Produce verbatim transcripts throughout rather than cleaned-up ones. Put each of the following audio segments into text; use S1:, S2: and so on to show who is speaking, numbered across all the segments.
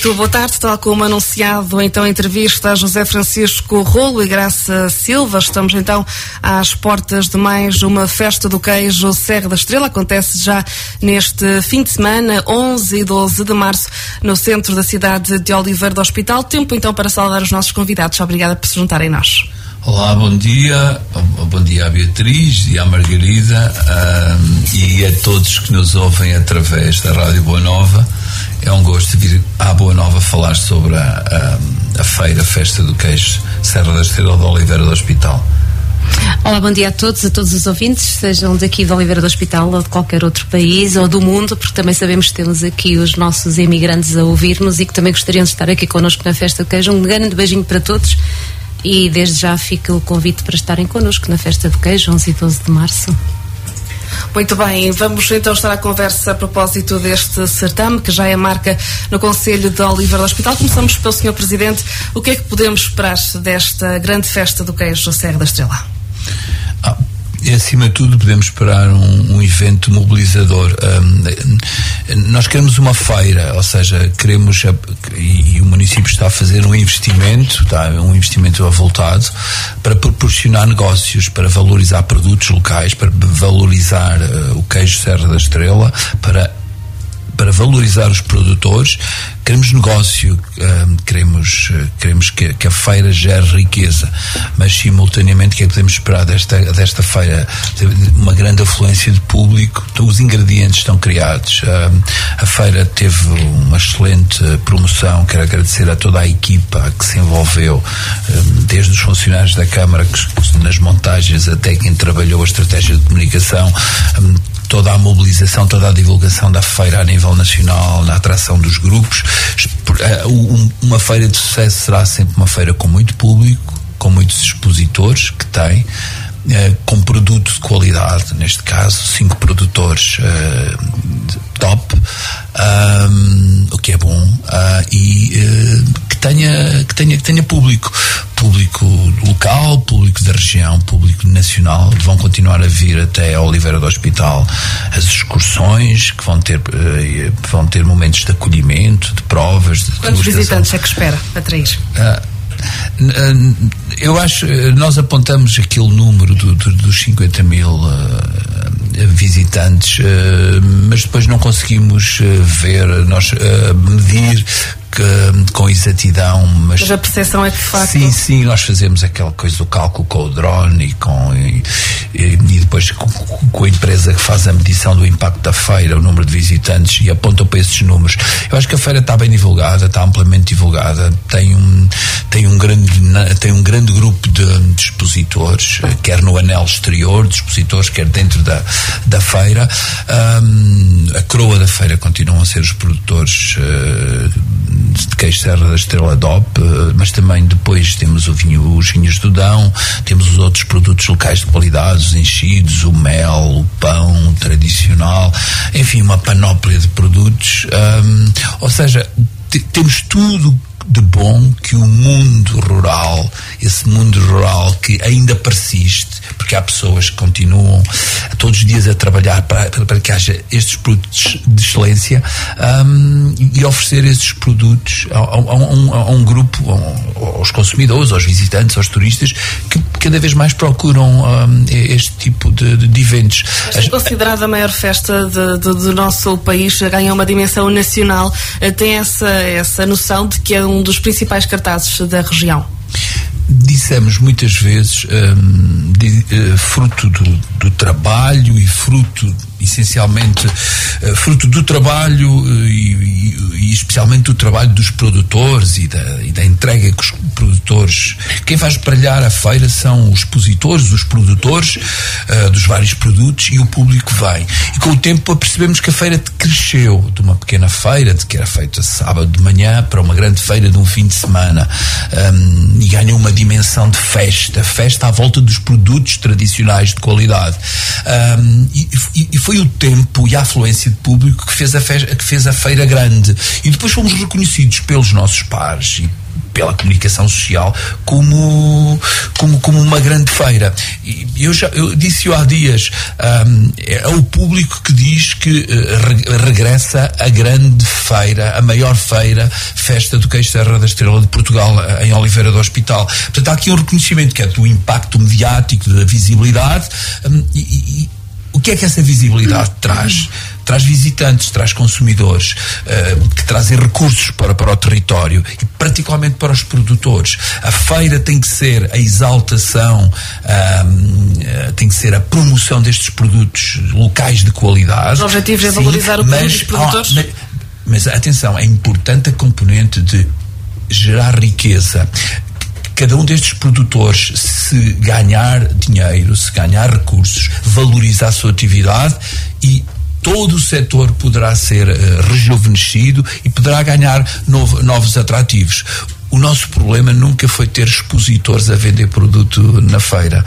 S1: Muito boa tarde, tal como anunciado então a entrevista a José Francisco Rolo e Graça Silva. Estamos então às portas de mais uma festa do queijo Serra da Estrela. Acontece já neste fim de semana, onze e doze de março, no centro da cidade de Oliveira do Hospital. Tempo então para saudar os nossos convidados. Obrigada por se juntarem a nós.
S2: Olá, bom dia, bom dia à Beatriz e à Margarida um, e a todos que nos ouvem através da Rádio Boa Nova. É um gosto vir à Boa Nova falar sobre a, a, a feira, a festa do queijo Serra da Estrela de Oliveira do Hospital.
S3: Olá, bom dia a todos, a todos os ouvintes, sejam daqui de Oliveira do Hospital ou de qualquer outro país ou do mundo, porque também sabemos que temos aqui os nossos imigrantes a ouvir-nos e que também gostariam de estar aqui connosco na festa do queijo. Um grande beijinho para todos. E desde já fica o convite para estarem connosco na Festa do Queijo, onze e doze de março.
S1: Muito bem, vamos então estar à conversa a propósito deste certame, que já é marca no Conselho de Oliveira do Hospital. Começamos pelo senhor Presidente. O que é que podemos esperar desta grande Festa do Queijo Serra da Estrela?
S2: Ah. E, acima de tudo, podemos esperar um, um evento mobilizador. Um, nós queremos uma feira, ou seja, queremos, e, e o município está a fazer um investimento, tá, um investimento avultado, para proporcionar negócios, para valorizar produtos locais, para valorizar uh, o queijo Serra da Estrela, para para valorizar os produtores. Queremos negócio, um, queremos, queremos que, que a feira gere riqueza, mas simultaneamente o que é que podemos esperar desta, desta feira? Uma grande afluência de público, os ingredientes estão criados. Um, a feira teve uma excelente promoção, quero agradecer a toda a equipa que se envolveu, um, desde os funcionários da Câmara, que, nas montagens, até quem trabalhou a estratégia de comunicação, um, toda a mobilização, toda a divulgação da feira a nível nacional, na atração dos grupos. Uma feira de sucesso será sempre uma feira com muito público, com muitos expositores que tem, com produto de qualidade, neste caso cinco produtores uh, top, um, o que é bom, uh, e uh, que tenha, que tenha, que tenha público público local, público da região, público nacional. Vão continuar a vir até Oliveira do Hospital as excursões, que vão ter, uh, vão ter momentos de acolhimento, de provas, de
S1: quantos visitantes é que espera atrair?
S2: Uh, Eu acho, nós apontamos aquele número do, do, dos cinquenta mil uh, visitantes, uh, mas depois não conseguimos uh, ver, nós uh, medir que, com exatidão, mas,
S1: mas a percepção é que de facto...
S2: Sim, sim, nós fazemos aquela coisa do cálculo com o drone e, com, e, e depois com, com a empresa que faz a medição do impacto da feira, o número de visitantes, e apontam para esses números. Eu acho que a feira está bem divulgada, está amplamente divulgada, tem um, tem um, grande, tem um grande grupo de, de expositores, quer no anel exterior de expositores, quer dentro da, da feira. Um, a coroa da feira continuam a ser os produtores uh, de queijo Serra da Estrela D O P, mas também depois temos o vinho, os vinhos do Dão, temos os outros produtos locais de qualidade, os enchidos, o mel, o pão tradicional, enfim, uma panóplia de produtos. Um, ou seja, t- temos tudo de bom que o mundo rural, esse mundo rural que ainda persiste, porque há pessoas que continuam todos os dias a trabalhar para, para, para que haja estes produtos de excelência, um, e oferecer esses produtos a, a, a, um, a um grupo, a, aos consumidores, aos visitantes, aos turistas, que cada vez mais procuram um, este tipo de, de, de eventos.
S1: É considerada a maior festa de, de, do nosso país, ganha uma dimensão nacional, tem essa, essa noção de que é um dos principais cartazes da região?
S2: Dissemos muitas vezes, um, de, uh, fruto do, do trabalho e fruto, essencialmente, uh, fruto do trabalho uh, e, e, e especialmente do trabalho dos produtores e da, e da entrega que os produtores, quem faz brilhar a feira são os expositores, os produtores uh, dos vários produtos, e o público vem. E com o tempo percebemos que a feira cresceu de uma pequena feira, de que era feita sábado de manhã, para uma grande feira de um fim de semana, um, e ganhou uma dimensão de festa, festa à volta dos produtos tradicionais de qualidade. Um, e, e, e foi o tempo e a afluência de público que fez a, fe- que fez a feira grande. E depois fomos reconhecidos pelos nossos pares e pela comunicação social como, como, como uma grande feira. E eu já eu disse há dias, um, é o público que diz que uh, regressa a grande feira, a maior feira, Festa do Queijo Serra da Estrela de Portugal, em Oliveira do Hospital. Portanto, há aqui um reconhecimento que é do impacto mediático, da visibilidade, um, e, e o que é que essa visibilidade traz? Traz visitantes, traz consumidores, uh, que trazem recursos para, para o território e particularmente para os produtores. A feira tem que ser a exaltação, uh, uh, tem que ser a promoção destes produtos locais de qualidade.
S1: Os objetivos é valorizar o produto dos produtores?
S2: Ah, mas, mas atenção, é importante a componente de gerar riqueza. Cada um destes produtores, se ganhar dinheiro, se ganhar recursos, valoriza a sua atividade e todo o setor poderá ser uh, rejuvenescido e poderá ganhar novo, novos atrativos. O nosso problema nunca foi ter expositores a vender produto na feira.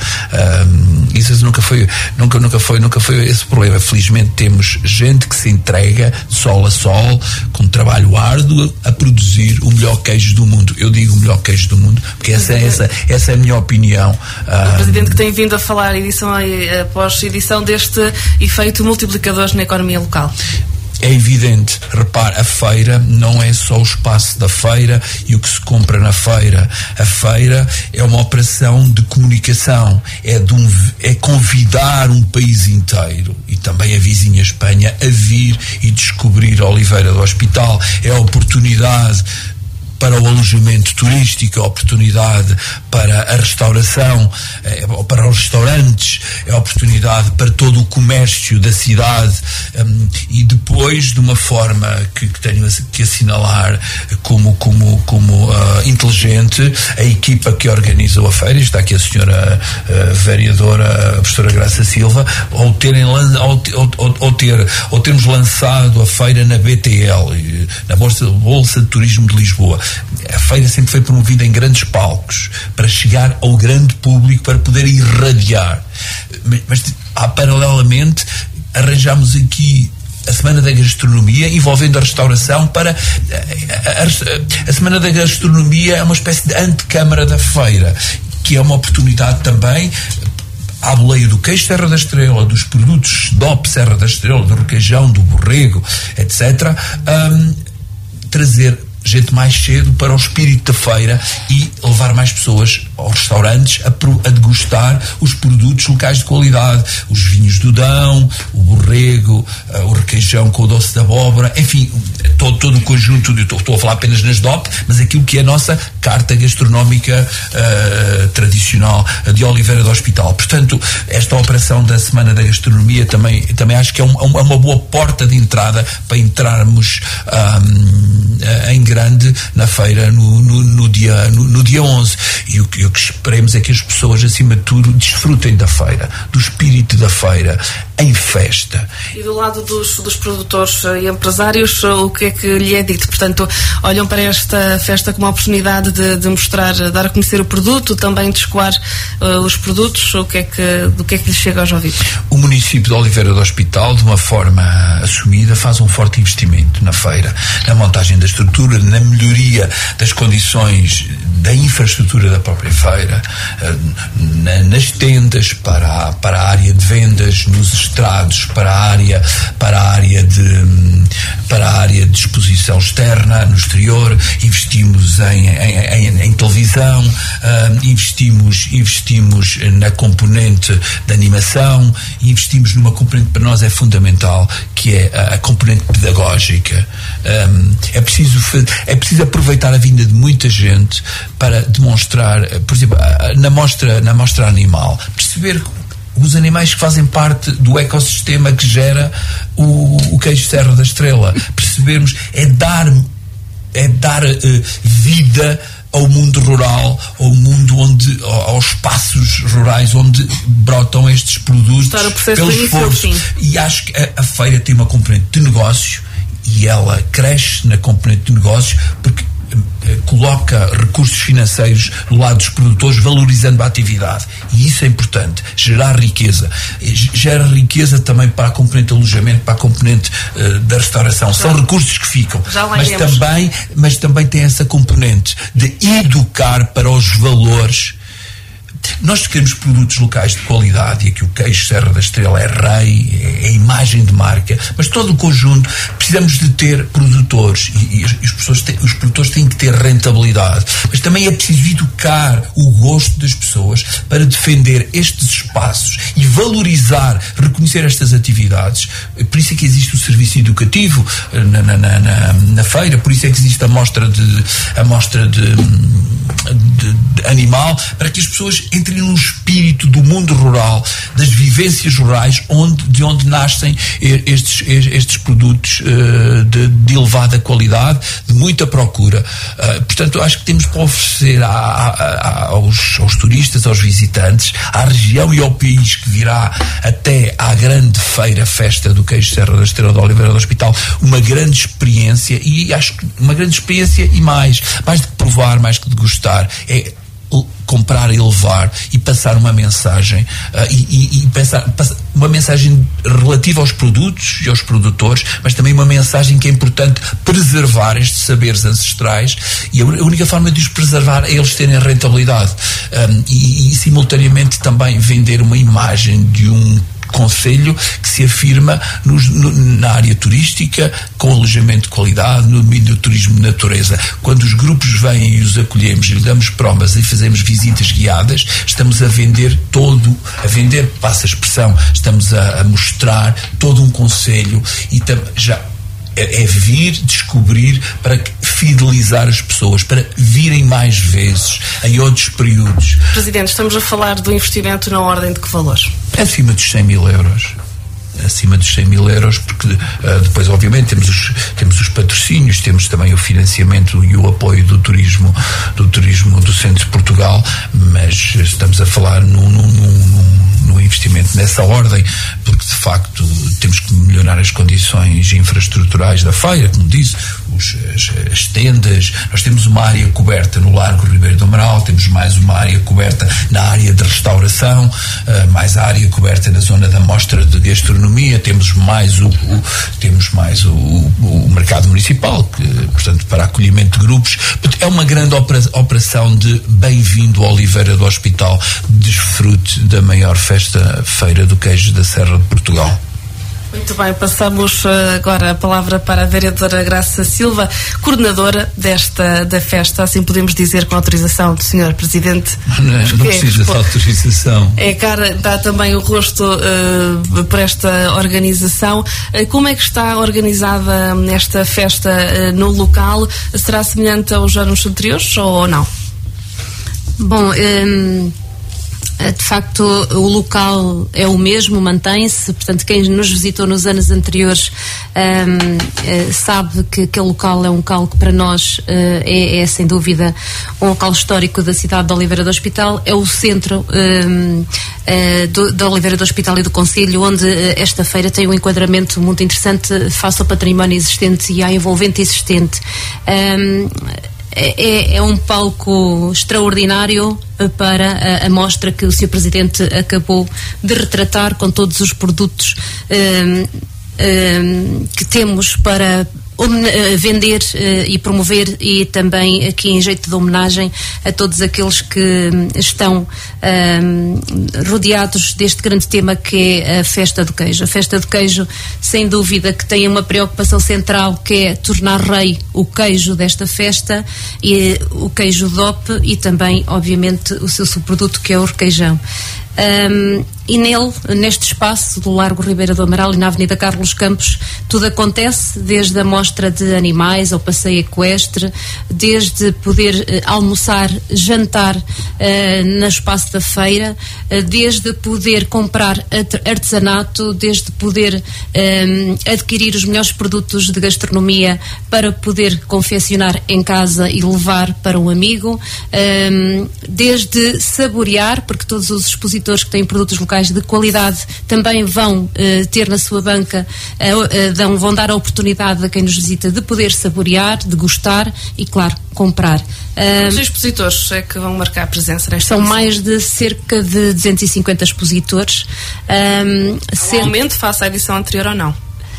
S2: Um, isso nunca foi, nunca, nunca foi, nunca foi esse problema. Felizmente temos gente que se entrega sol a sol, com trabalho árduo, a produzir o melhor queijo do mundo. Eu digo o melhor queijo do mundo, porque essa, essa, essa é a minha opinião.
S1: O um, Presidente que tem vindo a falar edição após edição deste efeito multiplicador na economia local.
S2: É evidente, repare, a feira não é só o espaço da feira e o que se compra na feira. A feira é uma operação de comunicação, é, de um, é convidar um país inteiro e também a vizinha Espanha a vir e descobrir a Oliveira do Hospital. É a oportunidade para o alojamento turístico, a oportunidade para a restauração, é, para os restaurantes, é a oportunidade para todo o comércio da cidade, um, e depois, de uma forma que, que tenho que assinalar como, como, como uh, inteligente, a equipa que organizou a feira, está aqui a senhora uh, vereadora, a professora Graça Silva, ao, terem, ao, ao, ao, ter, ao termos lançado a feira na B T L, na Bolsa, Bolsa de Turismo de Lisboa. A feira sempre foi promovida em grandes palcos para chegar ao grande público, para poder irradiar, mas, mas ah, paralelamente arranjamos aqui a Semana da Gastronomia, envolvendo a restauração, para a, a, a, a Semana da Gastronomia é uma espécie de antecâmara da feira, que é uma oportunidade também à boleia do queijo Serra da Estrela, dos produtos D O P Serra da Estrela, do requeijão, do borrego, etcétera, um, trazer gente mais cedo para o espírito da feira e levar mais pessoas aos restaurantes a, a degustar os produtos locais de qualidade, os vinhos do Dão, o borrego, uh, o requeijão com o doce de abóbora, enfim, todo, todo o conjunto, de, estou, estou a falar apenas nas D O P, mas aquilo que é a nossa carta gastronómica uh, tradicional de Oliveira do Hospital. Portanto, esta operação da Semana da Gastronomia também, também acho que é, um, é uma boa porta de entrada para entrarmos um, em grande na feira no, no, no, dia, no, no dia onze. E o que, o que esperemos é que as pessoas, acima de tudo, desfrutem da feira, do espírito da feira, em festa.
S1: E do lado dos, dos produtores e empresários, o que é que lhe é dito? Portanto, olham para esta festa como uma oportunidade de, de mostrar, dar a conhecer o produto, também de escoar uh, os produtos, o que é que, do que é que lhe chega aos ouvidos?
S2: O município de Oliveira do Hospital, de uma forma assumida, faz um forte investimento na feira, na montagem da estrutura, na melhoria das condições da infraestrutura da própria feira, na, nas tendas para a, para a área de vendas, nos estrados para a área para a área de para a área de exposição externa no exterior. Investimos em, em, em, em televisão, uh, investimos investimos na componente de animação, investimos numa componente que para nós é fundamental, que é a, a componente pedagógica. Um, é preciso é preciso aproveitar a vinda de muita gente para demonstrar, por exemplo, na mostra, na mostra animal, perceber os animais que fazem parte do ecossistema que gera o, o queijo Serra da Estrela. Percebermos, é dar, é dar uh, vida ao mundo rural, ao mundo onde, aos espaços rurais onde brotam estes produtos pelo esforço. E acho que a, a feira tem uma componente de negócio e ela cresce na componente de negócios porque coloca recursos financeiros do lado dos produtores, valorizando a atividade, e isso é importante, gerar riqueza, gera riqueza também para a componente de alojamento, para a componente uh, da restauração, são recursos que ficam, mas também, mas também tem essa componente de educar para os valores. Nós queremos produtos locais de qualidade, e aqui o queijo Serra da Estrela é rei, é a imagem de marca, mas todo o conjunto precisamos de ter produtores, e, e os, produtores têm, os produtores têm que ter rentabilidade, mas também é preciso educar o gosto das pessoas para defender estes espaços e valorizar, reconhecer estas atividades. Por isso é que existe o serviço educativo na, na, na, na, na feira, por isso é que existe a mostra de, a mostra de, de, de animal, para que as pessoas entrem no espírito do mundo rural, das vivências rurais, onde, de onde nascem estes, estes produtos uh, de, de elevada qualidade, de muita procura. Uh, portanto, acho que temos para oferecer a, a, a, aos, aos turistas, aos visitantes, à região e ao país que virá até à grande feira, festa do queijo Serra da Estrela de Oliveira do Hospital, uma grande experiência, e acho que uma grande experiência e mais, mais de que provar, mais que de gostar, é comprar e levar e passar uma mensagem uh, e, e, e pensar, passar uma mensagem relativa aos produtos e aos produtores, mas também uma mensagem que é importante preservar estes saberes ancestrais, e a única forma de os preservar é eles terem rentabilidade, um, e, e simultaneamente também vender uma imagem de um concelho que se afirma nos, no, na área turística, com alojamento de qualidade, no domínio do turismo de natureza. Quando os grupos vêm e os acolhemos e lhe damos provas e fazemos visitas guiadas, estamos a vender todo, a vender, passa a expressão, estamos a, a mostrar todo um concelho, e tam, já é vir descobrir para fidelizar as pessoas, para virem mais vezes em outros períodos.
S1: Presidente, estamos a falar do investimento na ordem de que valores?
S2: Acima dos cem mil euros. Acima dos cem mil euros, porque uh, depois obviamente temos os, temos os patrocínios, temos também o financiamento e o apoio do turismo do turismo do centro de Portugal, mas estamos a falar num, num, num, num investimento nessa ordem, porque de facto temos que melhorar as condições infraestruturais da feira, como disse, os, as, as tendas. Nós temos uma área coberta no Largo Ribeiro do Amaral, temos mais uma área coberta na área de restauração, uh, mais a área coberta na zona da mostra de gastronomia. Temos mais o, o temos mais o, o, o mercado municipal, que, portanto, para acolhimento de grupos. É uma grande operação de bem-vindo ao Oliveira do Hospital, desfrute da maior festa feira do queijo da Serra de Portugal.
S1: Muito bem, passamos agora a palavra para a vereadora Graça Silva, coordenadora desta da festa, assim podemos dizer, com a autorização do senhor Presidente.
S2: Não, não precisa de autorização.
S1: É cara, dá também o rosto uh, para esta organização. Uh, como é que está organizada esta festa uh, no local? Será semelhante aos anos anteriores ou não?
S3: Bom, um... de facto o local é o mesmo, mantém-se, portanto quem nos visitou nos anos anteriores um, uh, sabe que aquele local é um local que para nós uh, é, é sem dúvida um local histórico da cidade de Oliveira do Hospital, é o centro um, uh, do, da Oliveira do Hospital e do Concelho, onde uh, esta feira tem um enquadramento muito interessante face ao património existente e à envolvente existente. Um, É, é um palco extraordinário para a, a mostra que o senhor Presidente acabou de retratar, com todos os produtos um, um, que temos para vender uh, e promover, e também aqui em jeito de homenagem a todos aqueles que estão uh, rodeados deste grande tema que é a Festa do Queijo. A Festa do Queijo, sem dúvida, que tem uma preocupação central, que é tornar rei o queijo desta festa, e o queijo D O P, e também, obviamente, o seu subproduto, que é o requeijão. Um, e nele, neste espaço do Largo Ribeira do Amaral e na Avenida Carlos Campos, tudo acontece, desde a mostra de animais ao passeio equestre, desde poder uh, almoçar, jantar uh, no espaço da feira, uh, desde poder comprar artesanato, desde poder um, adquirir os melhores produtos de gastronomia para poder confeccionar em casa e levar para um amigo, um, desde saborear, porque todos os expositores que têm produtos locais ancestrais de qualidade também vão uh, ter na sua banca, uh, uh, dão, vão dar a oportunidade a quem nos visita de poder saborear, degustar e, claro, comprar.
S1: Quantos uh, expositores é que vão marcar presença nesta
S3: São mais de cerca de duzentos e cinquenta expositores. Um,
S1: um aumento face à edição anterior ou não?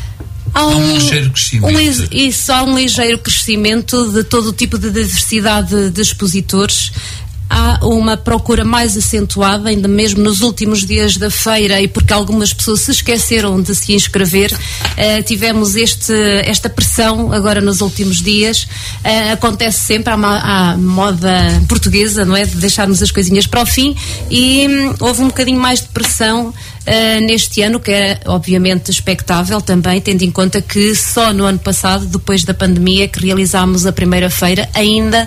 S2: Há um, um ligeiro crescimento.
S3: Um, isso, há um ligeiro crescimento de todo o tipo de diversidade de expositores. Há uma procura mais acentuada, ainda mesmo nos últimos dias da feira, e porque algumas pessoas se esqueceram de se inscrever, uh, tivemos este, esta pressão agora nos últimos dias. Uh, acontece sempre, há, uma, há moda portuguesa, não é? De deixarmos as coisinhas para o fim, e hum, houve um bocadinho mais de pressão Uh, neste ano, que é obviamente expectável também, tendo em conta que só no ano passado, depois da pandemia, que realizámos a primeira feira, ainda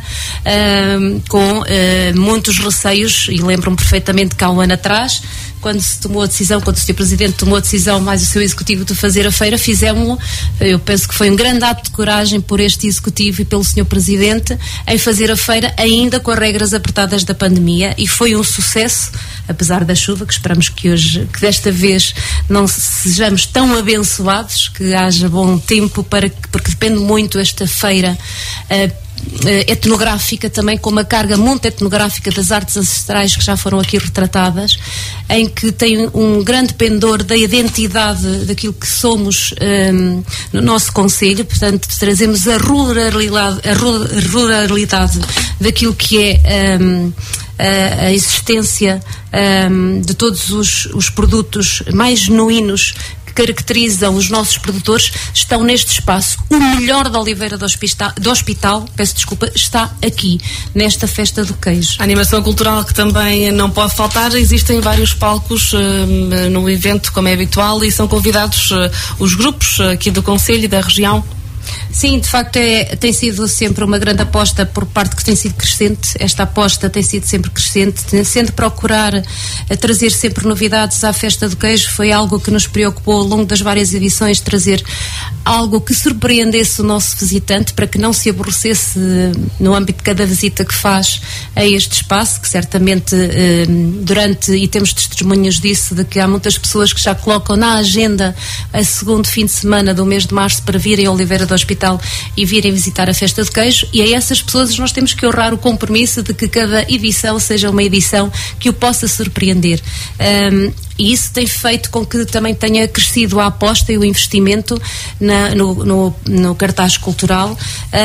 S3: uh, com uh, muitos receios, e lembro-me perfeitamente que há um ano atrás, quando se tomou a decisão, quando o senhor Presidente tomou a decisão, mais o seu Executivo, de fazer a feira, fizemos, eu penso que foi um grande ato de coragem por este Executivo e pelo senhor Presidente, em fazer a feira ainda com as regras apertadas da pandemia, e foi um sucesso, apesar da chuva, que esperamos que hoje, que desta vez não sejamos tão abençoados, que haja bom tempo, para que, porque depende muito esta feira uh, etnográfica também, com uma carga muito etnográfica das artes ancestrais que já foram aqui retratadas, em que tem um grande pendor da identidade daquilo que somos um, no nosso concelho. Portanto, trazemos a ruralidade, a ruralidade daquilo que é um, a, a existência um, de todos os, os produtos mais genuínos caracterizam os nossos produtores, estão neste espaço. O melhor da Oliveira do Hospital, do hospital, peço desculpa, está aqui, nesta festa do queijo.
S1: A animação cultural, que também não pode faltar. Existem vários palcos uh, no evento, como é habitual, e são convidados uh, os grupos uh, aqui do concelho e da região.
S3: Sim, de facto é, tem sido sempre uma grande aposta por parte que tem sido crescente. Esta aposta tem sido sempre crescente, sendo procurar a trazer sempre novidades à Festa do Queijo. Foi algo que nos preocupou ao longo das várias edições, trazer algo que surpreendesse o nosso visitante, para que não se aborrecesse no âmbito de cada visita que faz a este espaço, que certamente durante, e temos testemunhos disso, de que há muitas pessoas que já colocam na agenda a segundo fim de semana do mês de março para virem a Oliveira do Hospital e virem visitar a Festa do Queijo, e a essas pessoas nós temos que honrar o compromisso de que cada edição seja uma edição que o possa surpreender. Um, E isso tem feito com que também tenha crescido a aposta e o investimento na, no, no, no cartaz cultural,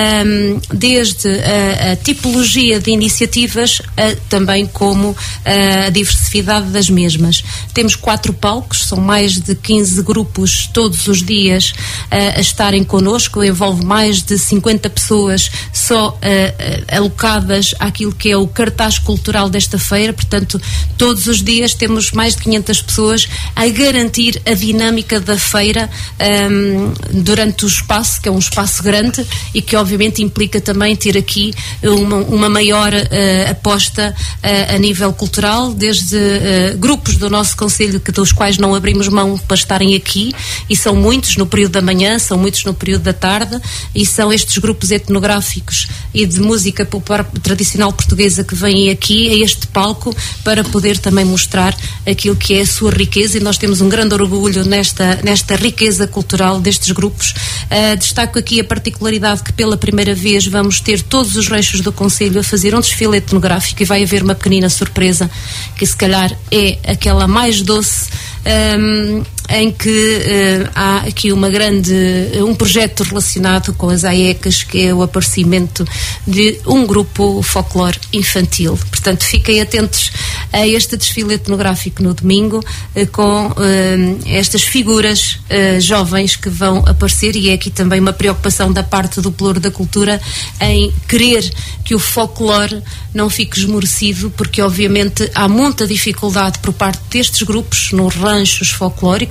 S3: um, desde a, a tipologia de iniciativas, a, também como a diversidade das mesmas. Temos quatro palcos, são mais de quinze grupos todos os dias a, a estarem connosco, envolve mais de cinquenta pessoas só a, a, alocadas àquilo que é o cartaz cultural desta feira. Portanto, todos os dias temos mais de quinhentas pessoas a garantir a dinâmica da feira um, durante o espaço, que é um espaço grande e que obviamente implica também ter aqui uma, uma maior uh, aposta uh, a nível cultural, desde uh, grupos do nosso concelho, que, dos quais não abrimos mão para estarem aqui, e são muitos no período da manhã, são muitos no período da tarde, e são estes grupos etnográficos e de música popular tradicional portuguesa que vêm aqui a este palco para poder também mostrar aquilo que é a sua riqueza, e nós temos um grande orgulho nesta, nesta riqueza cultural destes grupos. Uh, destaco aqui a particularidade que pela primeira vez vamos ter todos os reixos do concelho a fazer um desfile etnográfico, e vai haver uma pequenina surpresa que se calhar é aquela mais doce, um, em que uh, há aqui uma grande, um projeto relacionado com as AECAS, que é o aparecimento de um grupo folclore infantil. Portanto, fiquem atentos a este desfile etnográfico no domingo, uh, com uh, estas figuras uh, jovens que vão aparecer, e é aqui também uma preocupação da parte do Pelouro da Cultura em querer que o folclore não fique esmorecido, porque obviamente há muita dificuldade por parte destes grupos nos ranchos folclóricos,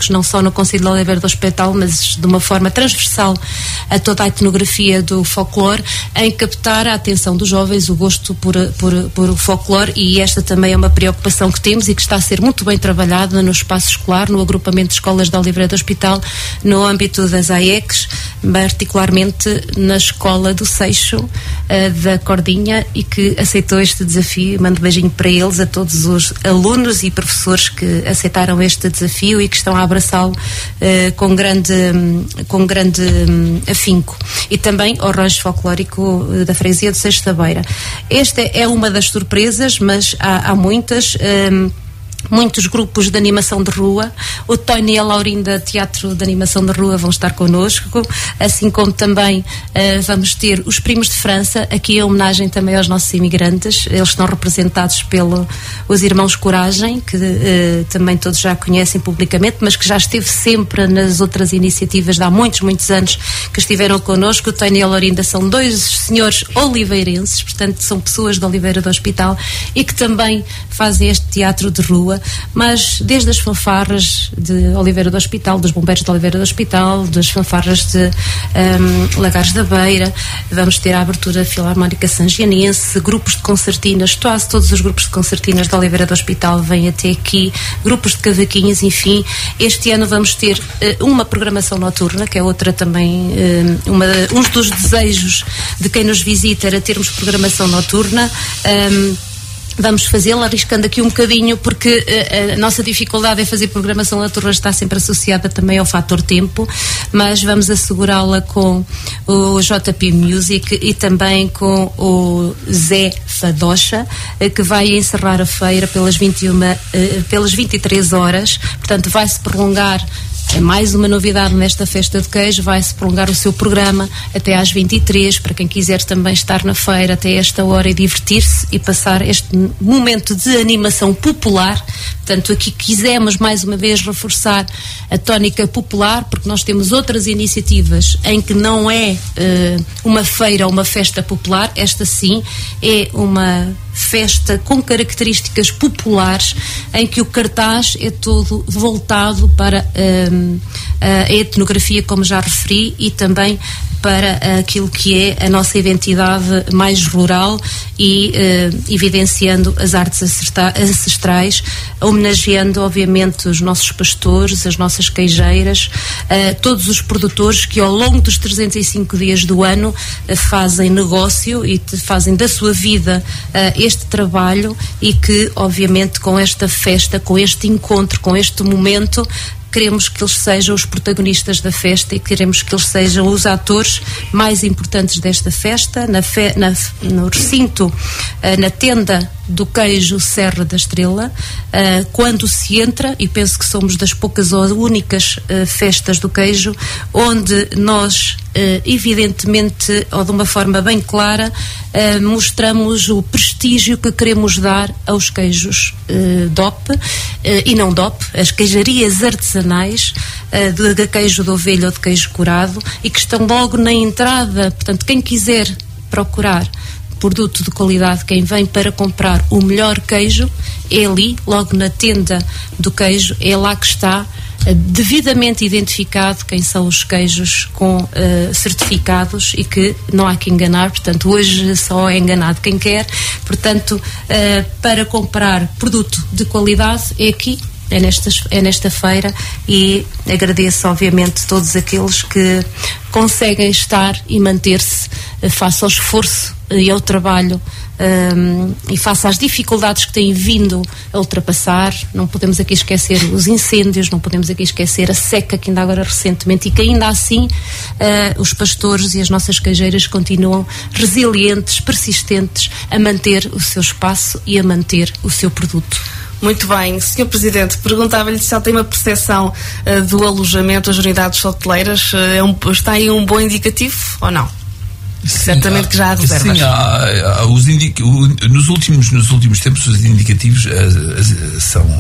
S3: focos, não só no Concelho de Oliveira do Hospital, mas de uma forma transversal a toda a etnografia do folclore, em captar a atenção dos jovens, o gosto por, por, por folclore, e esta também é uma preocupação que temos e que está a ser muito bem trabalhada no espaço escolar, no agrupamento de escolas de Oliveira do Hospital, no âmbito das A E Cs, particularmente na escola do Seixo, uh, da Cordinha, e que aceitou este desafio. Mando um beijinho para eles, a todos os alunos e professores que aceitaram este desafio e que estão a abraçá-lo uh, com grande, um, com grande um, afinco. E também ao rancho folclórico uh, da Freguesia do Seixo da Beira. Esta é uma das surpresas, mas há, há muitas. Um, Muitos grupos de animação de rua, o Tony e a Laurinda Teatro de Animação de Rua vão estar connosco, assim como também uh, vamos ter os Primos de França, aqui em homenagem também aos nossos imigrantes. Eles estão representados pelos Irmãos Coragem, que uh, também todos já conhecem publicamente, mas que já esteve sempre nas outras iniciativas de há muitos, muitos anos que estiveram connosco. O Tony e a Laurinda são dois senhores oliveirenses, portanto são pessoas de Oliveira do Hospital e que também fazem este teatro de rua, mas desde as fanfarras de Oliveira do Hospital, dos bombeiros de Oliveira do Hospital, das fanfarras de um, Lagares da Beira, vamos ter a abertura Filarmónica Sangianense, grupos de concertinas, quase todos os grupos de concertinas de Oliveira do Hospital vêm até aqui, grupos de cavaquinhos, enfim. Este ano vamos ter uh, uma programação noturna, que é outra também, uh, uma, um dos desejos de quem nos visita era termos programação noturna. Um, Vamos fazê-la, arriscando aqui um bocadinho, porque uh, a nossa dificuldade em fazer programação noturna está sempre associada também ao fator tempo, mas vamos assegurá-la com o J P Music e também com o Zé Fadocha, uh, que vai encerrar a feira pelas, vinte e uma, uh, pelas vinte e três horas, portanto vai-se prolongar. É mais uma novidade nesta festa de queijo, vai-se prolongar o seu programa até às vinte e três, para quem quiser também estar na feira até esta hora e divertir-se e passar este momento de animação popular. Portanto, aqui quisemos mais uma vez reforçar a tónica popular, porque nós temos outras iniciativas em que não é uh, uma feira ou uma festa popular. Esta sim é uma festa com características populares, em que o cartaz é todo voltado para um, a etnografia, como já referi, e também para aquilo que é a nossa identidade mais rural e uh, evidenciando as artes ancestrais, homenageando obviamente os nossos pastores, as nossas queijeiras, uh, todos os produtores que ao longo dos trezentos e cinco dias do ano uh, fazem negócio e te, fazem da sua vida uh, este trabalho, e que obviamente com esta festa, com este encontro, com este momento, queremos que eles sejam os protagonistas da festa e queremos que eles sejam os atores mais importantes desta festa, na fe, na, no recinto, uh, na tenda do queijo Serra da Estrela, uh, quando se entra, e penso que somos das poucas ou únicas uh, festas do queijo, onde nós, uh, evidentemente, ou de uma forma bem clara, uh, mostramos o prestígio que queremos dar aos queijos uh, D O P uh, e não D O P, as queijarias artesanais uh, de, de queijo de ovelha ou de queijo curado, e que estão logo na entrada. Portanto, quem quiser procurar produto de qualidade, quem vem para comprar o melhor queijo, é ali, logo na tenda do queijo, é lá que está uh, devidamente identificado quem são os queijos com uh, certificados, e que não há que enganar. Portanto, hoje só é enganado quem quer. Portanto, uh, para comprar produto de qualidade é aqui, é nesta, é nesta feira, e agradeço obviamente todos aqueles que conseguem estar e manter-se uh, face ao esforço e ao trabalho um, e face às dificuldades que têm vindo a ultrapassar. Não podemos aqui esquecer os incêndios, não podemos aqui esquecer a seca que ainda agora recentemente, e que ainda assim uh, os pastores e as nossas queijeiras continuam resilientes, persistentes, a manter o seu espaço e a manter o seu produto.
S1: Muito bem. senhor Presidente, perguntava-lhe se ele tem uma percepção uh, do alojamento das unidades hoteleiras. Uh, é um, está aí um bom indicativo ou não? Sim, certamente há, que já há reservas.
S2: Sim, há, há, os indica, o, nos, últimos, nos últimos tempos os indicativos uh, são...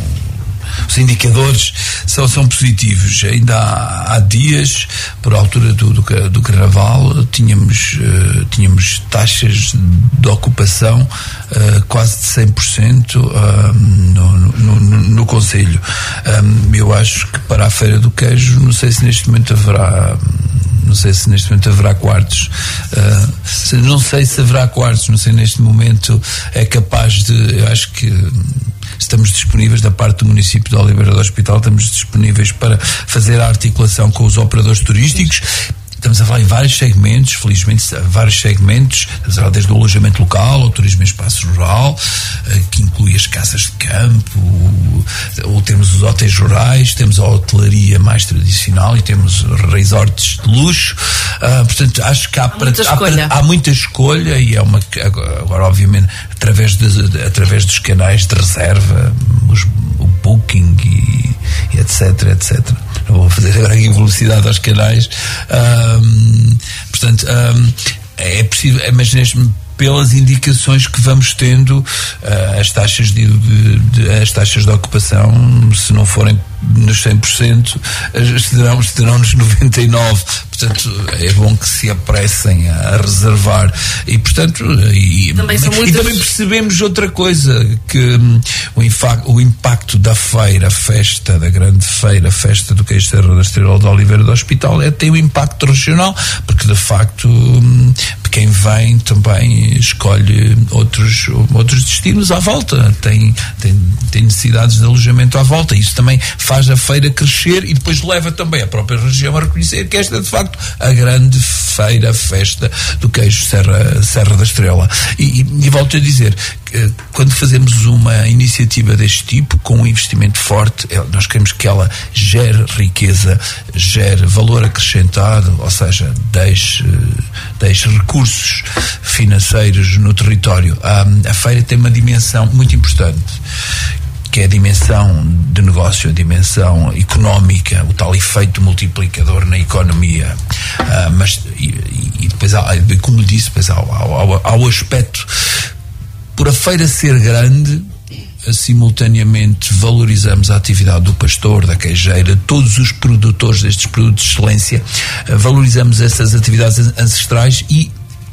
S2: Os indicadores são, são positivos. Ainda há, há dias, por altura do, do, do Carnaval, tínhamos, uh, tínhamos taxas de ocupação uh, quase de cem por cento uh, no, no, no, no Concelho. Um, eu acho que para a Feira do Queijo, não sei se neste momento haverá não sei se neste momento haverá quartos, uh, não sei se haverá quartos, não sei neste momento é capaz de, eu acho que estamos disponíveis da parte do município de Oliveira do Hospital, estamos disponíveis para fazer a articulação com os operadores turísticos. Estamos a falar em vários segmentos, felizmente vários segmentos, estamos a falar desde o alojamento local, ao turismo em espaço rural, que inclui as casas de campo, ou temos os hotéis rurais, temos a hotelaria mais tradicional e temos resorts de luxo. Uh, portanto, acho que há,
S1: há,
S2: para,
S1: muita
S2: há, para, há muita escolha e é uma, agora obviamente através, de, de, através dos canais de reserva, os, o Booking e, e etc, etc. Não vou fazer agora aqui velocidade aos canais. Um, portanto, um, é possível, mas neste, pelas indicações que vamos tendo, uh, as taxas de, de, de, as taxas de ocupação, se não forem nos cem por cento, estarão, estarão nos noventa e nove por cento. Portanto, é bom que se apressem a reservar. E, portanto, e também, muitas... e também percebemos outra coisa, que um, o, infa- o impacto da feira, a festa, da grande feira, a festa do Queijo Serra da Estrela de Oliveira do Hospital, é, tem um impacto regional, porque de facto um, quem vem também escolhe outros, outros destinos à volta, tem, tem, tem necessidades de alojamento à volta. Isso também faz a feira crescer e depois leva também a própria região a reconhecer que esta é de facto a grande feira, a festa do Queijo Serra, Serra da Estrela. E, e, e volto a dizer, que, quando fazemos uma iniciativa deste tipo, com um investimento forte, nós queremos que ela gere riqueza, gere valor acrescentado, ou seja, deixe, deixe recursos financeiros no território. A, a feira tem uma dimensão muito importante, que é a dimensão de negócio, a dimensão económica, o tal efeito multiplicador na economia. Uh, mas, e, e depois, há, como lhe disse, depois há, há, há, há o aspecto, por a feira ser grande, simultaneamente valorizamos a atividade do pastor, da queijeira, todos os produtores destes produtos de excelência, uh, valorizamos essas atividades ancestrais e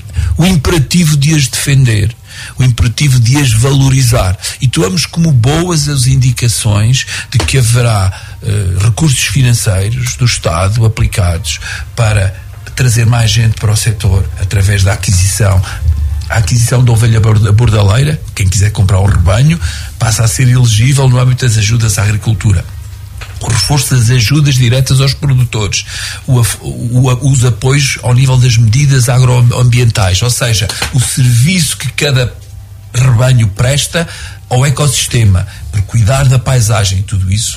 S2: o imperativo de as defender, o imperativo de as valorizar, e tomamos como boas as indicações de que haverá uh, recursos financeiros do Estado aplicados para trazer mais gente para o setor através da aquisição a aquisição da ovelha bordaleira. Quem quiser comprar um rebanho passa a ser elegível no âmbito das ajudas à agricultura. O reforço das ajudas diretas aos produtores, o, o, os apoios ao nível das medidas agroambientais, ou seja, o serviço que cada rebanho presta ao ecossistema, para cuidar da paisagem, tudo isso,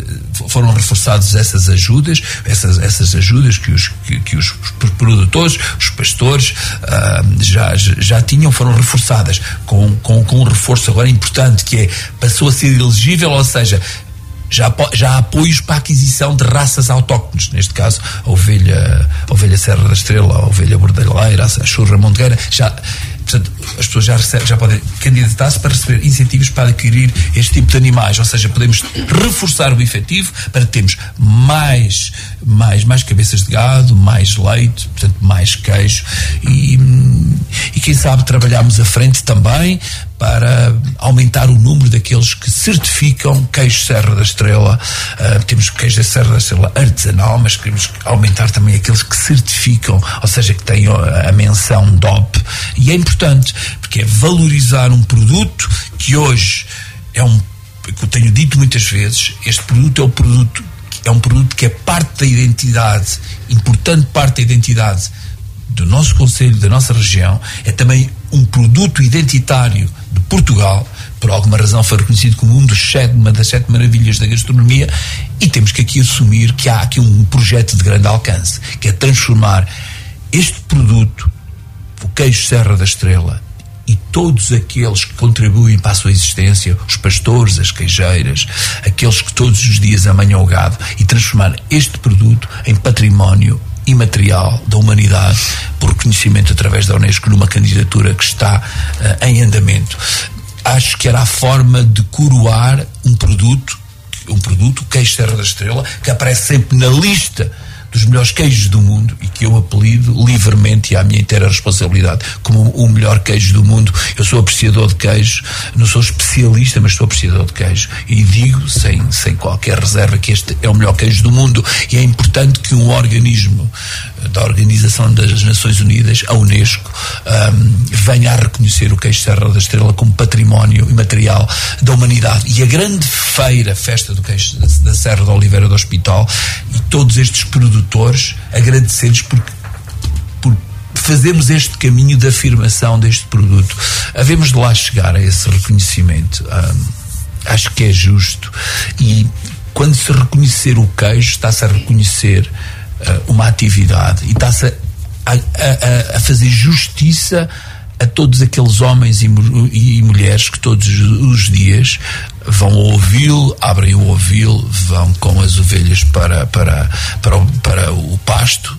S2: foram reforçadas essas ajudas, essas, essas ajudas que os, que, que os produtores, os pastores uh, já, já tinham, foram reforçadas com, com, com um reforço agora importante, que é, passou a ser elegível, ou seja, Já, já há apoios para a aquisição de raças autóctones, neste caso a ovelha, a ovelha Serra da Estrela, a ovelha bordaleira, a churra montegueira, já, portanto, as pessoas já, recebem, já podem candidatar-se para receber incentivos para adquirir este tipo de animais, ou seja, podemos reforçar o efetivo para termos mais, mais, mais cabeças de gado, mais leite, portanto, mais queijo e, e quem sabe trabalharmos à frente também para aumentar o número daqueles que certificam queijo Serra da Estrela. Uh, temos queijo da Serra da Estrela artesanal, mas queremos aumentar também aqueles que certificam, ou seja, que têm a, a menção D O P. E é importante, porque é valorizar um produto que hoje é um, que eu tenho dito muitas vezes, este produto é o produto, é um produto que é parte da identidade, importante parte da identidade do nosso concelho, da nossa região, é também um produto identitário de Portugal, por alguma razão foi reconhecido como um dos sete, uma das sete maravilhas da gastronomia, e temos que aqui assumir que há aqui um projeto de grande alcance, que é transformar este produto, o queijo Serra da Estrela, e todos aqueles que contribuem para a sua existência, os pastores, as queijeiras, aqueles que todos os dias amanham o gado, e transformar este produto em património imaterial da humanidade, por reconhecimento através da Unesco numa candidatura que está uh, em andamento. Acho que era a forma de coroar um produto, um produto, queijo Serra da Estrela, que aparece sempre na lista dos melhores queijos do mundo e que eu apelido livremente e à minha inteira responsabilidade como o melhor queijo do mundo. Eu sou apreciador de queijo, não sou especialista, mas sou apreciador de queijo e digo sem, sem qualquer reserva que este é o melhor queijo do mundo. E é importante que um organismo da Organização das Nações Unidas, a Unesco, um, venha a reconhecer o queijo Serra da Estrela como património imaterial da humanidade. E a grande feira, festa do queijo da Serra da Oliveira do Hospital, e todos estes produtores, agradecer-lhes por, por fazermos este caminho de afirmação deste produto. Havemos de lá chegar a esse reconhecimento. Um, acho que é justo. E quando se reconhecer o queijo, está-se a reconhecer uh, uma atividade e está-se a, a, a, a fazer justiça a todos aqueles homens e, e mulheres que todos os dias vão ouvi-lo, abrem o ouvi-lo, vão com as ovelhas para, para, para, o, para o pasto,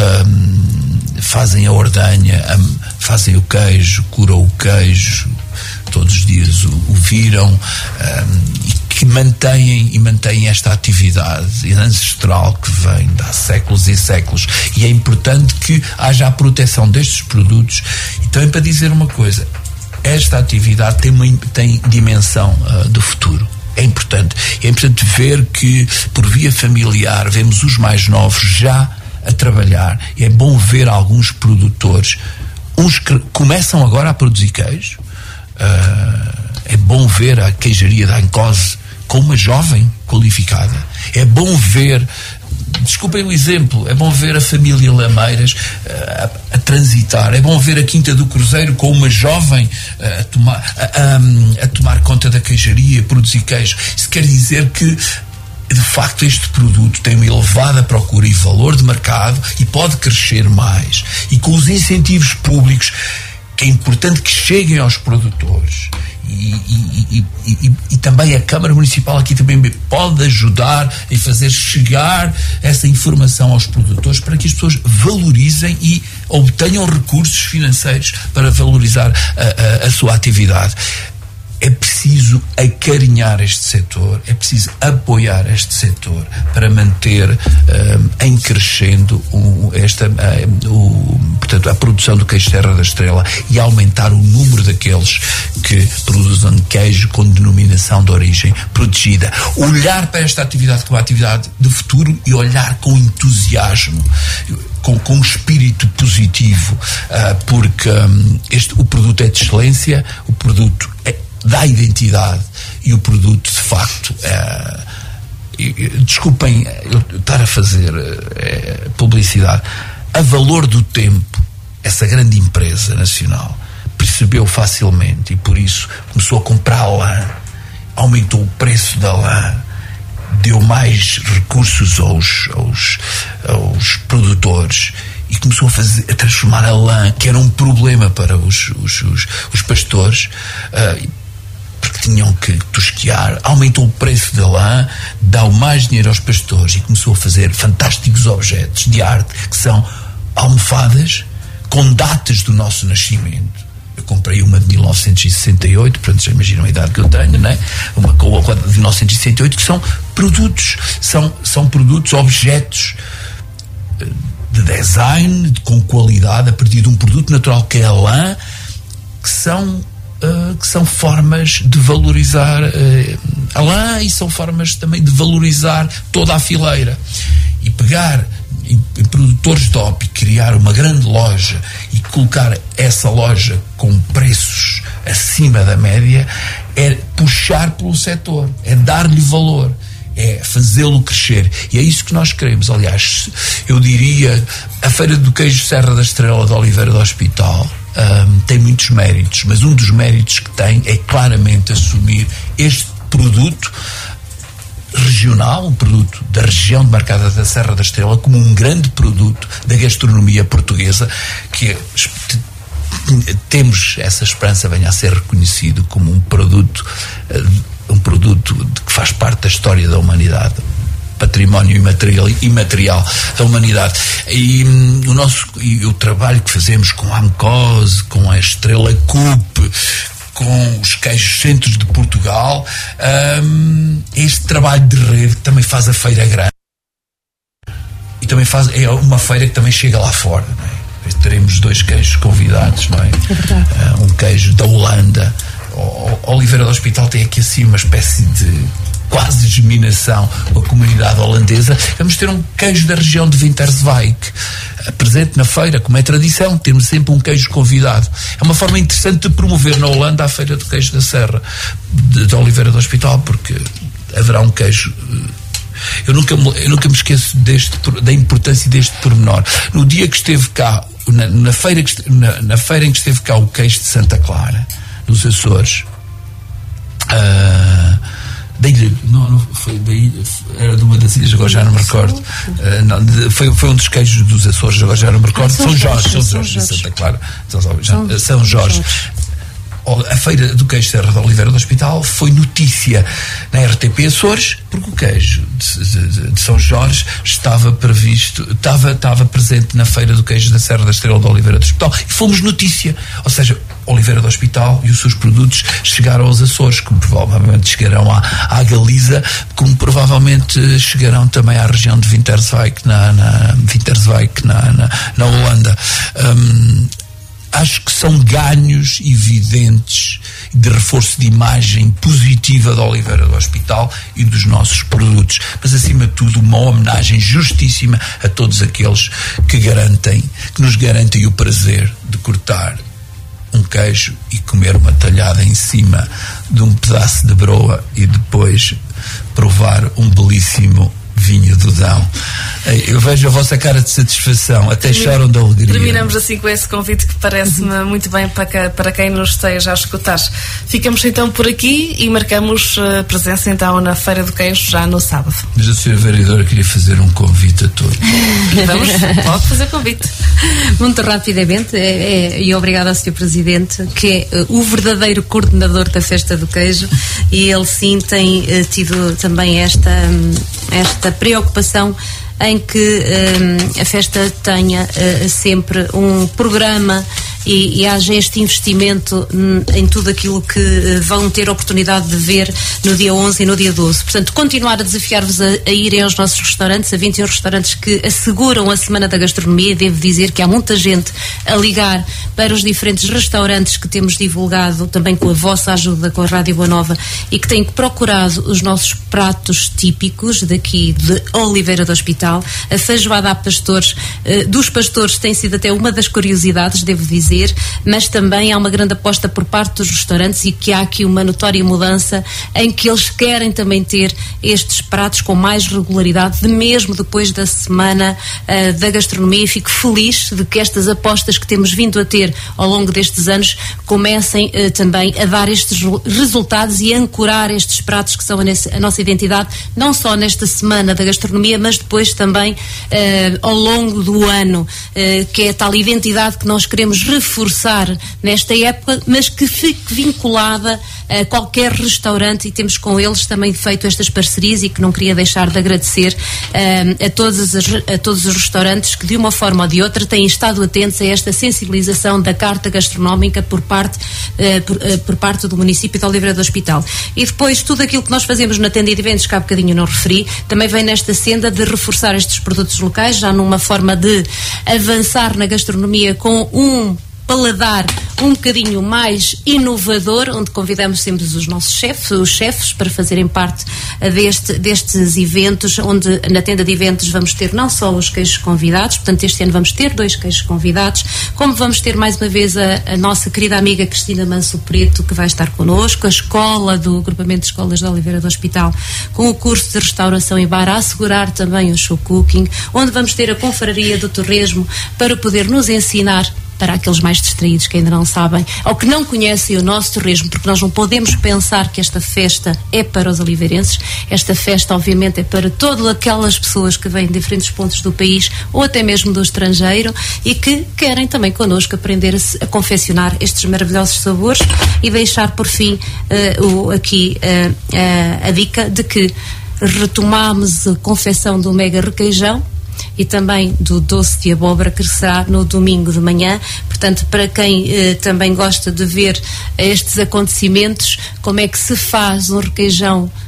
S2: um, fazem a ordenha, um, fazem o queijo, curam o queijo, todos os dias o, o viram, um, e que mantêm e mantêm esta atividade ancestral que vem de há séculos e séculos. E é importante que haja a proteção destes produtos. E também para dizer uma coisa, esta atividade tem, uma, tem dimensão uh, do futuro. É importante. É importante ver que, por via familiar, vemos os mais novos já a trabalhar. É bom ver alguns produtores, uns que começam agora a produzir queijo. Uh, é bom ver a queijaria da Ancose com uma jovem qualificada. É bom ver, desculpem o exemplo, é bom ver a família Lameiras uh, a, a transitar, é bom ver a Quinta do Cruzeiro com uma jovem uh, a, tomar, a, a, a tomar conta da queijaria, produzir queijo. Isso quer dizer que, de facto, este produto tem uma elevada procura e valor de mercado e pode crescer mais. E com os incentivos públicos, que é importante que cheguem aos produtores. E, e, e, e, e também a Câmara Municipal aqui também pode ajudar em fazer chegar essa informação aos produtores para que as pessoas valorizem e obtenham recursos financeiros para valorizar a, a, a sua atividade. É preciso acarinhar este setor, é preciso apoiar este setor para manter um, em crescendo um, esta, um, o, portanto, a produção do queijo Serra da Estrela e aumentar o número daqueles que produzem queijo com denominação de origem protegida. Olhar para esta atividade como uma atividade de futuro e olhar com entusiasmo, com, com um espírito positivo, uh, porque um, este, o produto é de excelência, o produto é dá identidade e o produto, de facto, é, desculpem eu estar a fazer é, publicidade, a Valor do Tempo, essa grande empresa nacional, percebeu facilmente e por isso começou a comprar lã, aumentou o preço da lã, deu mais recursos aos, aos, aos produtores e começou a, fazer, a transformar a lã, que era um problema para os, os, os, os pastores, uh, porque tinham que tosquear, aumentou o preço da lã, dá mais dinheiro aos pastores e começou a fazer fantásticos objetos de arte, que são almofadas com datas do nosso nascimento. Eu comprei uma de mil novecentos e sessenta e oito, portanto já imaginam a idade que eu tenho, não é? Uma com a de mil novecentos e sessenta e oito, que são produtos, são, são produtos, objetos de design, com qualidade, a partir de um produto natural que é a lã, que são Uh, que são formas de valorizar uh, a lã e são formas também de valorizar toda a fileira. E pegar em, em produtores de ópio, criar uma grande loja e colocar essa loja com preços acima da média é puxar pelo setor, é dar-lhe valor, é fazê-lo crescer. E é isso que nós queremos. Aliás, eu diria, a Feira do Queijo Serra da Estrela de Oliveira do Hospital Um, tem muitos méritos, mas um dos méritos que tem é claramente assumir este produto regional, um produto da região demarcada da Serra da Estrela, como um grande produto da gastronomia portuguesa, que é, temos essa esperança venha a ser reconhecido como um produto, um produto que faz parte da história da humanidade, património imaterial, imaterial da humanidade. E hum, o nosso e o trabalho que fazemos com a Ancose, com a Estrela Coupe, com os queijos centros de Portugal, hum, este trabalho de rede também faz a Feira Grande. E também faz, é uma feira que também chega lá fora, não é? Teremos dois queijos convidados, não é?
S3: É verdade.
S2: Uh, um queijo da Holanda. O Oliveira do Hospital tem aqui assim uma espécie de quase germinação com a comunidade holandesa. Vamos ter um queijo da região de Winterswijk presente na feira, como é tradição, termos sempre um queijo convidado. É uma forma interessante de promover na Holanda a Feira do Queijo da Serra de, de Oliveira do Hospital, porque haverá um queijo. Eu nunca, eu nunca me esqueço deste, da importância deste pormenor. No dia que esteve cá, na, na, feira, que, na, na feira em que esteve cá o queijo de Santa Clara, nos Açores, uh, da ilha, não, não foi da ilha, era de uma das ilhas, agora já não me recordo. Uh, não, de, foi, foi um dos queijos dos Açores, agora já não me recordo. São Jorge, São Jorge de Santa Clara, São, São Jorge. A Feira do Queijo Serra de Oliveira do Hospital foi notícia na R T P Açores, porque o queijo de, de, de São Jorge estava previsto, estava, estava presente na Feira do Queijo da Serra da Estrela de Oliveira do Hospital, e fomos notícia. Ou seja, Oliveira do Hospital e os seus produtos chegaram aos Açores, como provavelmente chegarão à, à Galiza, como provavelmente chegarão também à região de Winterswijk, na, na, Winterswijk, na, na, na Holanda. Um, Acho que são ganhos evidentes de reforço de imagem positiva da Oliveira do Hospital e dos nossos produtos, mas acima de tudo uma homenagem justíssima a todos aqueles que garantem, que nos garantem o prazer de cortar um queijo e comer uma talhada em cima de um pedaço de broa e depois provar um belíssimo vinho do Dão. Eu vejo a vossa cara de satisfação, até Termin... choram de alegria.
S1: Terminamos assim com esse convite que parece-me uhum. muito bem para, que, para quem nos esteja a escutar. Ficamos então por aqui e marcamos uh, presença então na Feira do Queijo já no sábado.
S2: Mas a senhora Vereadora queria fazer um convite a todos.
S1: Vamos, pode fazer convite.
S3: Muito rapidamente, é, é, e obrigada ao senhor Presidente, que é uh, o verdadeiro coordenador da Festa do Queijo, e ele sim tem uh, tido também esta, um, esta preocupação em que um, a festa tenha uh, sempre um programa e, e haja este investimento n, em tudo aquilo que uh, vão ter a oportunidade de ver no dia onze e no dia doze. Portanto, continuar a desafiar-vos a, a irem aos nossos restaurantes, a vinte e um restaurantes que asseguram a Semana da Gastronomia. Devo dizer que há muita gente a ligar para os diferentes restaurantes que temos divulgado, também com a vossa ajuda, com a Rádio Boa Nova, e que têm procurado os nossos pratos típicos daqui de Oliveira do Hospital. A feijoada a pastores, uh, dos pastores tem sido até uma das curiosidades, devo dizer, mas também há uma grande aposta por parte dos restaurantes, e que há aqui uma notória mudança em que eles querem também ter estes pratos com mais regularidade, de mesmo depois da Semana uh, da Gastronomia, e fico feliz de que estas apostas que temos vindo a ter ao longo destes anos comecem uh, também a dar estes resultados e a ancorar estes pratos que são a, nesse, a nossa identidade, não só nesta Semana da Gastronomia, mas depois também uh, ao longo do ano, uh, que é a tal identidade que nós queremos reforçar nesta época, mas que fique vinculada a qualquer restaurante, e temos com eles também feito estas parcerias, e que não queria deixar de agradecer uh, a, todos as, a todos os restaurantes que de uma forma ou de outra têm estado atentos a esta sensibilização da carta gastronómica por parte, uh, por, uh, por parte do município de Oliveira do Hospital. E depois tudo aquilo que nós fazemos na tenda de eventos, que há bocadinho não referi, também vem nesta senda de reforçar estes produtos locais, já numa forma de avançar na gastronomia com um paladar um bocadinho mais inovador, onde convidamos sempre os nossos chefes, os chefes, para fazerem parte deste, destes eventos, onde na tenda de eventos vamos ter não só os queijos convidados, portanto este ano vamos ter dois queijos convidados, como vamos ter mais uma vez a, a nossa querida amiga Cristina Manso Preto, que vai estar connosco, a escola do Agrupamento de Escolas de Oliveira do Hospital, com o curso de restauração e bar, a assegurar também o show cooking, onde vamos ter a confraria do Torresmo para poder nos ensinar, para aqueles mais distraídos que ainda não sabem, ou que não conhecem o nosso torresmo, porque nós não podemos pensar que esta festa é para os oliveirenses. Esta festa, obviamente, é para todas aquelas pessoas que vêm de diferentes pontos do país, ou até mesmo do estrangeiro, e que querem também connosco aprender a, a confeccionar estes maravilhosos sabores, e deixar por fim uh, o, aqui uh, uh, a dica de que retomamos a confecção do mega requeijão e também do doce de abóbora, que será no domingo de manhã. Portanto, para quem eh, também gosta de ver estes acontecimentos, como é que se faz um requeijão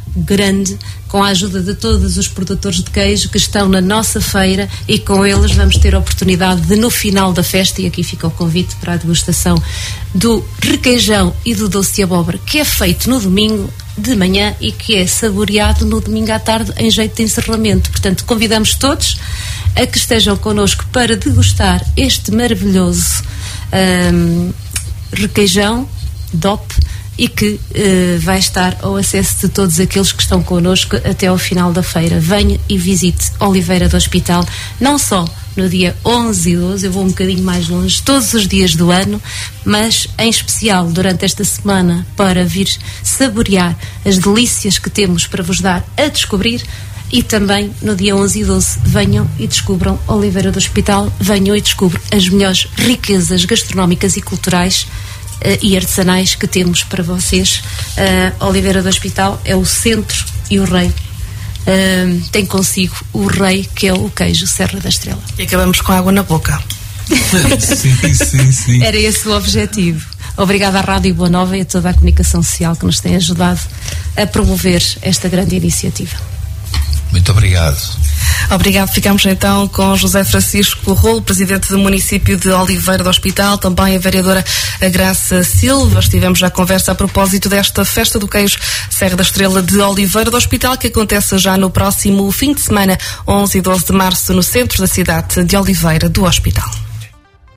S3: grande, com a ajuda de todos os produtores de queijo que estão na nossa feira, e com eles vamos ter a oportunidade de, no final da festa, e aqui fica o convite para a degustação do requeijão e do doce de abóbora, que é feito no domingo de manhã e que é saboreado no domingo à tarde em jeito de encerramento. Portanto, convidamos todos a que estejam connosco para degustar este maravilhoso um, requeijão D O P, e que uh, vai estar ao acesso de todos aqueles que estão connosco até ao final da feira. Venha e visite Oliveira do Hospital, não só no dia onze e doze, eu vou um bocadinho mais longe, todos os dias do ano, mas em especial durante esta semana, para vir saborear as delícias que temos para vos dar a descobrir. E também no dia onze e doze venham e descubram Oliveira do Hospital, venham e descubram as melhores riquezas gastronómicas e culturais uh, e artesanais que temos para vocês. Uh, Oliveira do Hospital é o centro e o rei. Uh, tem consigo o rei, que é o queijo Serra da Estrela.
S1: E acabamos com água na boca.
S2: Sim, sim, sim.
S3: Era esse o objetivo. Obrigada à Rádio Boa Nova e a toda a comunicação social que nos tem ajudado a promover esta grande iniciativa.
S2: Muito obrigado.
S1: Obrigado. Ficamos então com José Francisco Rolo, presidente do município de Oliveira do Hospital, também a vereadora Graça Silva. Estivemos já à conversa a propósito desta festa do queijo Serra da Estrela de Oliveira do Hospital, que acontece já no próximo fim de semana, onze e doze de março, no centro da cidade de Oliveira do Hospital.